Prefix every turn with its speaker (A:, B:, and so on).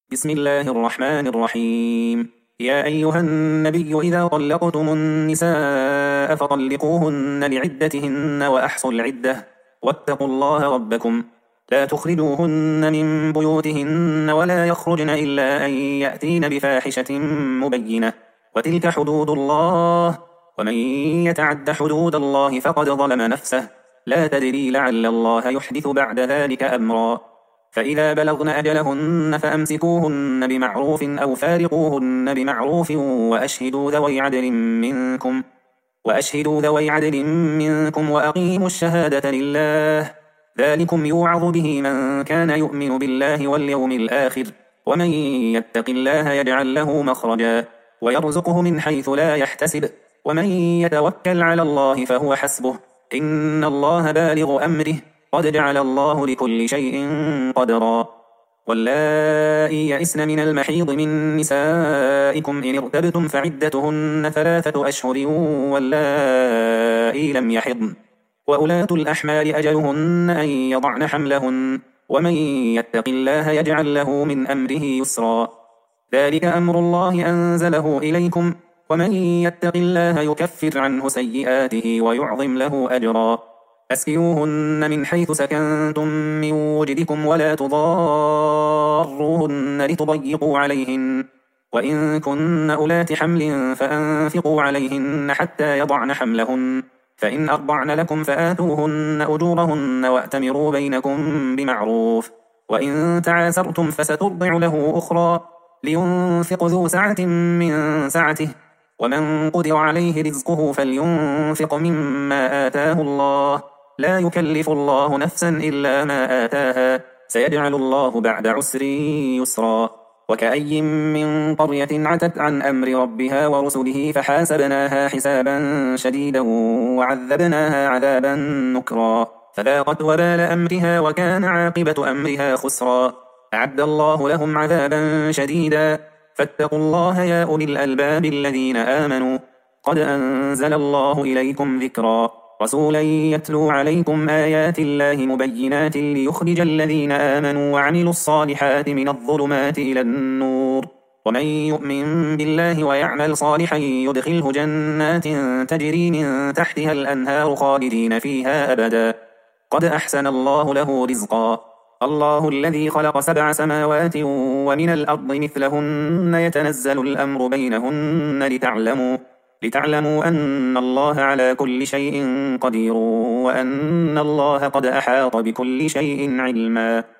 A: بسم الله الرحمن الرحيم. يا أيها النبي إذا طلقتم النساء فطلقوهن لعدتهن وأحصوا العدة واتقوا الله ربكم لا تخرجوهن من بيوتهن ولا يخرجن إلا أن يأتين بفاحشة مبينة وتلك حدود الله ومن يتعد حدود الله فقد ظلم نفسه لا تدري لعل الله يحدث بعد ذلك أمرا. فإذا بلغن أجلهن فأمسكوهن بمعروف أو فارقوهن بمعروف وأشهدوا ذوي عدل منكم وأقيموا الشهادة لله ذلكم يوعظ به من كان يؤمن بالله واليوم الآخر ومن يتق الله يجعل له مخرجا ويرزقه من حيث لا يحتسب ومن يتوكل على الله فهو حسبه إن الله بالغ أمره قد جعل الله لكل شيء قدرا. واللائي يئسن من المحيض من نسائكم إن ارتبتم فعدتهن 3 أشهر واللائي لم يحضن وأولاة الأحمال أجلهن أن يضعن حملهن ومن يتق الله يجعل له من أمره يسرا. ذلك أمر الله أنزله إليكم ومن يتق الله يكفر عنه سيئاته ويعظم له أجرا. أسكنوهن من حيث سكنتم من وجدكم ولا تضاروهن لتضيقوا عليهن وإن كن أولات حمل فأنفقوا عليهن حتى يضعن حملهن فإن أرضعن لكم فآتوهن أجورهن وأتمروا بينكم بمعروف وإن تعاسرتم فسترضع له أخرى لينفق ذو سعة من سعته ومن قدر عليه رزقه فلينفق مما آتاه الله لا يكلف الله نفسا إلا ما آتاها سيجعل الله بعد عسر يسرا. وكأي من قرية عتت عن أمر ربها ورسله فحاسبناها حسابا شديدا وعذبناها عذابا نكرا فذاقت وبال أمرها وكان عاقبة أمرها خسرا. أعد الله لهم عذابا شديدا فاتقوا الله يا أولي الألباب الذين آمنوا قد أنزل الله إليكم ذكرا رسولا يتلو عليكم آيات الله مبينات ليخرج الذين آمنوا وعملوا الصالحات من الظلمات إلى النور ومن يؤمن بالله ويعمل صالحا يدخله جنات تجري من تحتها الأنهار خالدين فيها أبدا قد أحسن الله له رزقا. الله الذي خلق 7 سماوات ومن الأرض مثلهن يتنزل الأمر بينهن لتعلموا أن الله على كل شيء قدير وأن الله قد أحاط بكل شيء علما.